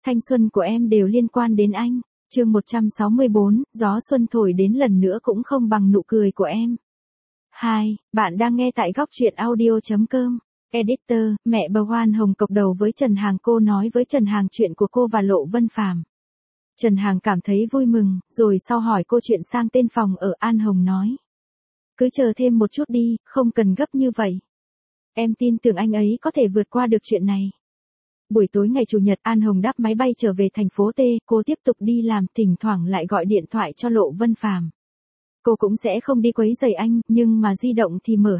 Thanh xuân của em đều liên quan đến anh. Chương 164, gió xuân thổi đến lần nữa cũng không bằng nụ cười của em. 2. Bạn đang nghe tại góc truyện audio.com. Editor, mẹ bầu Hoan Hồng cộc đầu với Trần Hàng. Cô nói với Trần Hàng chuyện của cô và Lộ Vân Phàm. Trần Hàng cảm thấy vui mừng, rồi sau hỏi cô chuyện sang tên phòng ở. An Hồng nói: cứ chờ thêm một chút đi, không cần gấp như vậy. Em tin tưởng anh ấy có thể vượt qua được chuyện này. Buổi tối ngày Chủ nhật, An Hồng đáp máy bay trở về thành phố T, cô tiếp tục đi làm, thỉnh thoảng lại gọi điện thoại cho Lộ Vân Phàm. Cô cũng sẽ không đi quấy rầy anh, nhưng mà di động thì mở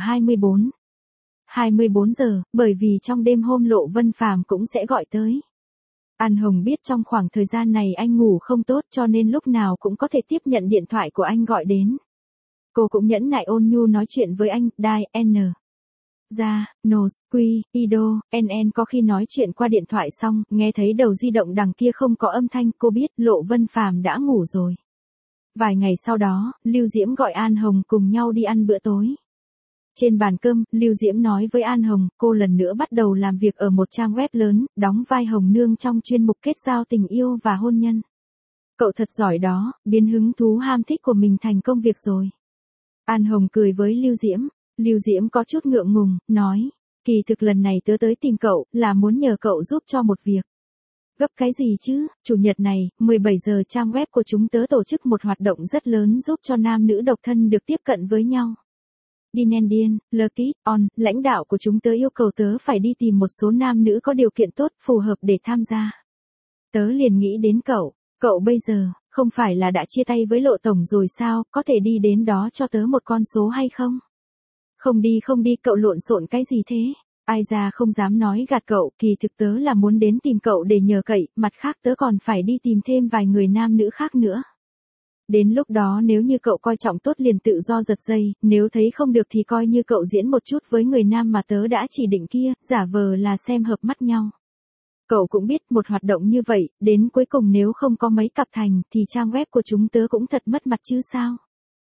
24 giờ, bởi vì trong đêm hôm Lộ Vân Phàm cũng sẽ gọi tới. An Hồng biết trong khoảng thời gian này anh ngủ không tốt cho nên lúc nào cũng có thể tiếp nhận điện thoại của anh gọi đến. Cô cũng nhẫn nại ôn nhu nói chuyện với anh, Đài, N. Ra, Nos, Quy, Ido, NN. Có khi nói chuyện qua điện thoại xong, nghe thấy đầu di động đằng kia không có âm thanh, cô biết Lộ Vân Phàm đã ngủ rồi. Vài ngày sau đó, Lưu Diễm gọi An Hồng cùng nhau đi ăn bữa tối. Trên bàn cơm, Lưu Diễm nói với An Hồng, cô lần nữa bắt đầu làm việc ở một trang web lớn, đóng vai Hồng Nương trong chuyên mục kết giao tình yêu và hôn nhân. Cậu thật giỏi đó, biến hứng thú ham thích của mình thành công việc rồi. An Hồng cười với Lưu Diễm. Lưu Diễm có chút ngượng ngùng, nói: kỳ thực lần này tớ tới tìm cậu, là muốn nhờ cậu giúp cho một việc. Gấp cái gì chứ, Chủ nhật này, 17 giờ trang web của chúng tớ tổ chức một hoạt động rất lớn giúp cho nam nữ độc thân được tiếp cận với nhau. Dinendian, Lucky, On, lãnh đạo của chúng tớ yêu cầu tớ phải đi tìm một số nam nữ có điều kiện tốt, phù hợp để tham gia. Tớ liền nghĩ đến cậu bây giờ, không phải là đã chia tay với Lộ Tổng rồi sao, có thể đi đến đó cho tớ một con số hay không? Không đi, cậu lộn xộn cái gì thế? Ai ra không dám nói gạt cậu, kỳ thực tớ là muốn đến tìm cậu để nhờ cậy, mặt khác tớ còn phải đi tìm thêm vài người nam nữ khác nữa. Đến lúc đó nếu như cậu coi trọng tốt liền tự do giật dây, nếu thấy không được thì coi như cậu diễn một chút với người nam mà tớ đã chỉ định kia, giả vờ là xem hợp mắt nhau. Cậu cũng biết một hoạt động như vậy, đến cuối cùng nếu không có mấy cặp thành, thì trang web của chúng tớ cũng thật mất mặt chứ sao.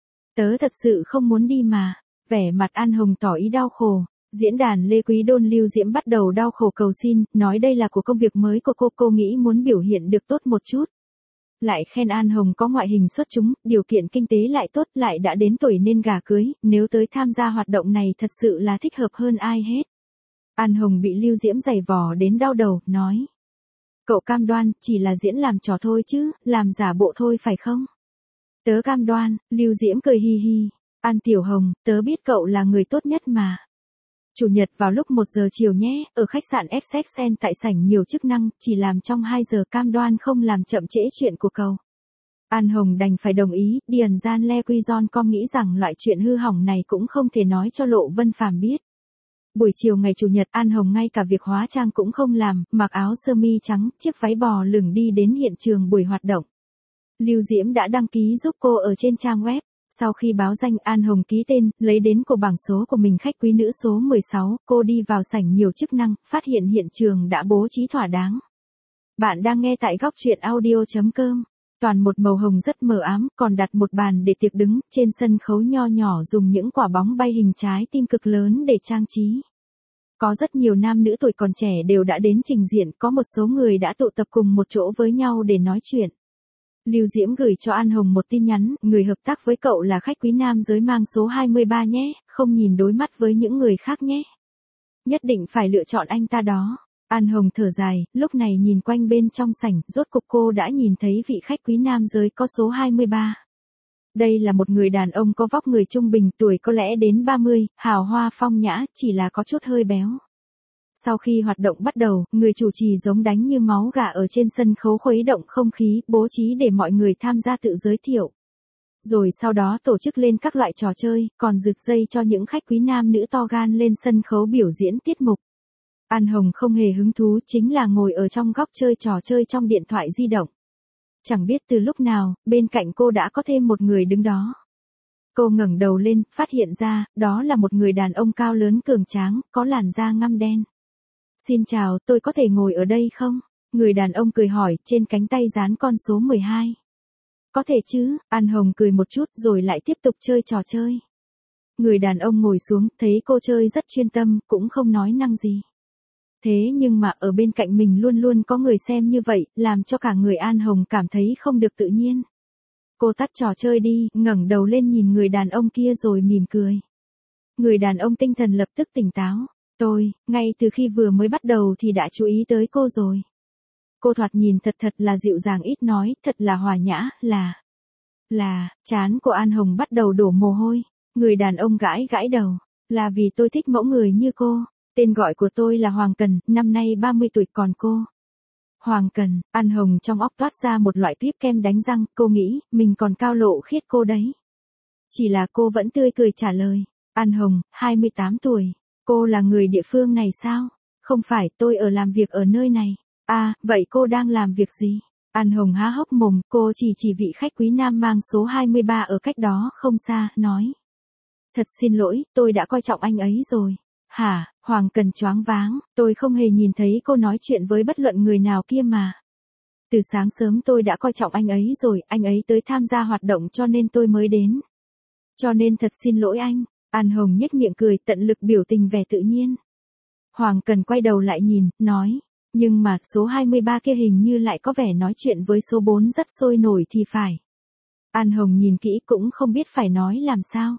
Tớ thật sự không muốn đi mà. Vẻ mặt An Hồng tỏ ý đau khổ. Diễn đàn Lê Quý Đôn. Lưu Diễm bắt đầu đau khổ cầu xin, nói đây là của công việc mới của cô nghĩ muốn biểu hiện được tốt một chút. Lại khen An Hồng có ngoại hình xuất chúng, điều kiện kinh tế lại tốt, lại đã đến tuổi nên gả cưới, nếu tới tham gia hoạt động này thật sự là thích hợp hơn ai hết. An Hồng bị Lưu Diễm giày vò đến đau đầu, nói: cậu cam đoan, chỉ là diễn làm trò thôi chứ, làm giả bộ thôi phải không? Tớ cam đoan. Lưu Diễm cười hi hi. An Tiểu Hồng, tớ biết cậu là người tốt nhất mà. Chủ nhật vào lúc 1 giờ chiều nhé, ở khách sạn Essexen tại sảnh nhiều chức năng, chỉ làm trong 2 giờ, cam đoan không làm chậm trễ chuyện của cậu. An Hồng đành phải đồng ý. Điền Gian Le Quy Giòn Com nghĩ rằng loại chuyện hư hỏng này cũng không thể nói cho Lộ Vân Phàm biết. Buổi chiều ngày Chủ nhật, An Hồng ngay cả việc hóa trang cũng không làm, mặc áo sơ mi trắng, chiếc váy bò lửng đi đến hiện trường buổi hoạt động. Lưu Diễm đã đăng ký giúp cô ở trên trang web. Sau khi báo danh, An Hồng ký tên, lấy đến của bảng số của mình khách quý nữ số 16, cô đi vào sảnh nhiều chức năng, phát hiện hiện trường đã bố trí thỏa đáng. Bạn đang nghe tại góc truyện audio.com. Toàn một màu hồng rất mờ ám, còn đặt một bàn để tiệc đứng, trên sân khấu nho nhỏ dùng những quả bóng bay hình trái tim cực lớn để trang trí. Có rất nhiều nam nữ tuổi còn trẻ đều đã đến trình diện, có một số người đã tụ tập cùng một chỗ với nhau để nói chuyện. Lưu Diễm gửi cho An Hồng một tin nhắn, người hợp tác với cậu là khách quý nam giới mang số 23 nhé, không nhìn đối mắt với những người khác nhé. Nhất định phải lựa chọn anh ta đó. An Hồng thở dài, lúc này nhìn quanh bên trong sảnh, rốt cục cô đã nhìn thấy vị khách quý nam giới có số 23. Đây là một người đàn ông có vóc người trung bình, tuổi có lẽ đến 30, hào hoa phong nhã, chỉ là có chút hơi béo. Sau khi hoạt động bắt đầu, người chủ trì giống đánh như máu gà ở trên sân khấu khuấy động không khí, bố trí để mọi người tham gia tự giới thiệu. Rồi sau đó tổ chức lên các loại trò chơi, còn rực dây cho những khách quý nam nữ to gan lên sân khấu biểu diễn tiết mục. An Hồng không hề hứng thú, chính là ngồi ở trong góc chơi trò chơi trong điện thoại di động. Chẳng biết từ lúc nào, bên cạnh cô đã có thêm một người đứng đó. Cô ngẩng đầu lên, phát hiện ra, đó là một người đàn ông cao lớn cường tráng, có làn da ngăm đen. Xin chào, tôi có thể ngồi ở đây không? Người đàn ông cười hỏi, trên cánh tay dán con số 12. Có thể chứ, An Hồng cười một chút rồi lại tiếp tục chơi trò chơi. Người đàn ông ngồi xuống, thấy cô chơi rất chuyên tâm, cũng không nói năng gì. Thế nhưng mà ở bên cạnh mình luôn luôn có người xem như vậy, làm cho cả người An Hồng cảm thấy không được tự nhiên. Cô tắt trò chơi đi, ngẩng đầu lên nhìn người đàn ông kia rồi mỉm cười. Người đàn ông tinh thần lập tức tỉnh táo. Tôi, ngay từ khi vừa mới bắt đầu thì đã chú ý tới cô rồi. Cô thoạt nhìn thật là dịu dàng ít nói, thật là hòa nhã, trán của An Hồng bắt đầu đổ mồ hôi. Người đàn ông gãi gãi đầu. Là vì tôi thích mẫu người như cô. Tên gọi của tôi là Hoàng Cần, năm nay 30 tuổi còn cô. Hoàng Cần, An Hồng trong óc toát ra một loại tuyếp kem đánh răng, cô nghĩ, mình còn cao lộ khiết cô đấy. Chỉ là cô vẫn tươi cười trả lời. An Hồng, 28 tuổi. Cô là người địa phương này sao? Không phải, tôi ở làm việc ở nơi này. À, vậy cô đang làm việc gì? An Hồng há hốc mồm, cô chỉ vị khách quý nam mang số 23 ở cách đó không xa, nói. Thật xin lỗi, tôi đã coi trọng anh ấy rồi. Hả, Hoàng Cần choáng váng, tôi không hề nhìn thấy cô nói chuyện với bất luận người nào kia mà. Từ sáng sớm tôi đã coi trọng anh ấy rồi, anh ấy tới tham gia hoạt động cho nên tôi mới đến. Cho nên thật xin lỗi anh. An Hồng nhếch miệng cười tận lực biểu tình vẻ tự nhiên. Hoàng Cần quay đầu lại nhìn, nói. Nhưng mà số 23 kia hình như lại có vẻ nói chuyện với số 4 rất sôi nổi thì phải. An Hồng nhìn kỹ cũng không biết phải nói làm sao.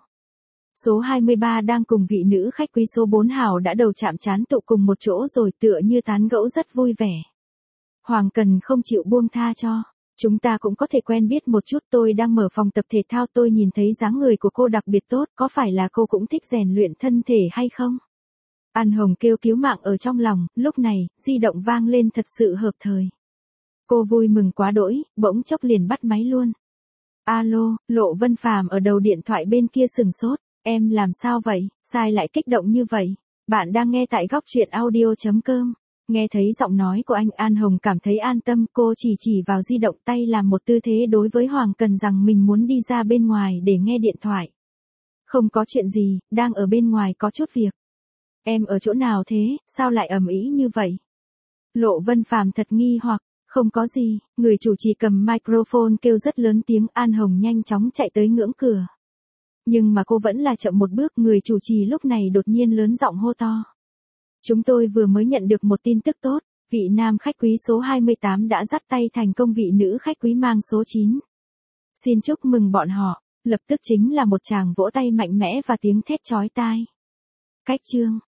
Số 23 đang cùng vị nữ khách quý số 4 Hảo đã đầu chạm trán tụ cùng một chỗ rồi tựa như tán gẫu rất vui vẻ. Hoàng Cần không chịu buông tha cho. Chúng ta cũng có thể quen biết một chút, tôi đang mở phòng tập thể thao, tôi nhìn thấy dáng người của cô đặc biệt tốt, có phải là cô cũng thích rèn luyện thân thể hay không? An Hồng kêu cứu mạng ở trong lòng, lúc này, di động vang lên thật sự hợp thời. Cô vui mừng quá đỗi, bỗng chốc liền bắt máy luôn. Alo, Lộ Vân Phàm ở đầu điện thoại bên kia sừng sốt. Em làm sao vậy, sai lại kích động như vậy? Bạn đang nghe tại góc truyện audio.com. Nghe thấy giọng nói của anh, An Hồng cảm thấy an tâm, cô chỉ vào di động tay làm một tư thế đối với Hoàng Cần rằng mình muốn đi ra bên ngoài để nghe điện thoại. Không có chuyện gì, đang ở bên ngoài có chút việc. Em ở chỗ nào thế, sao lại ầm ĩ như vậy? Lộ Vân Phàm thật nghi hoặc, không có gì, người chủ trì cầm microphone kêu rất lớn tiếng, An Hồng nhanh chóng chạy tới ngưỡng cửa. Nhưng mà cô vẫn là chậm một bước, người chủ trì lúc này đột nhiên lớn giọng hô to. Chúng tôi vừa mới nhận được một tin tức tốt, vị nam khách quý số 28 đã dắt tay thành công vị nữ khách quý mang số 9. Xin chúc mừng bọn họ, lập tức chính là một tràng vỗ tay mạnh mẽ và tiếng thét chói tai. Cách chương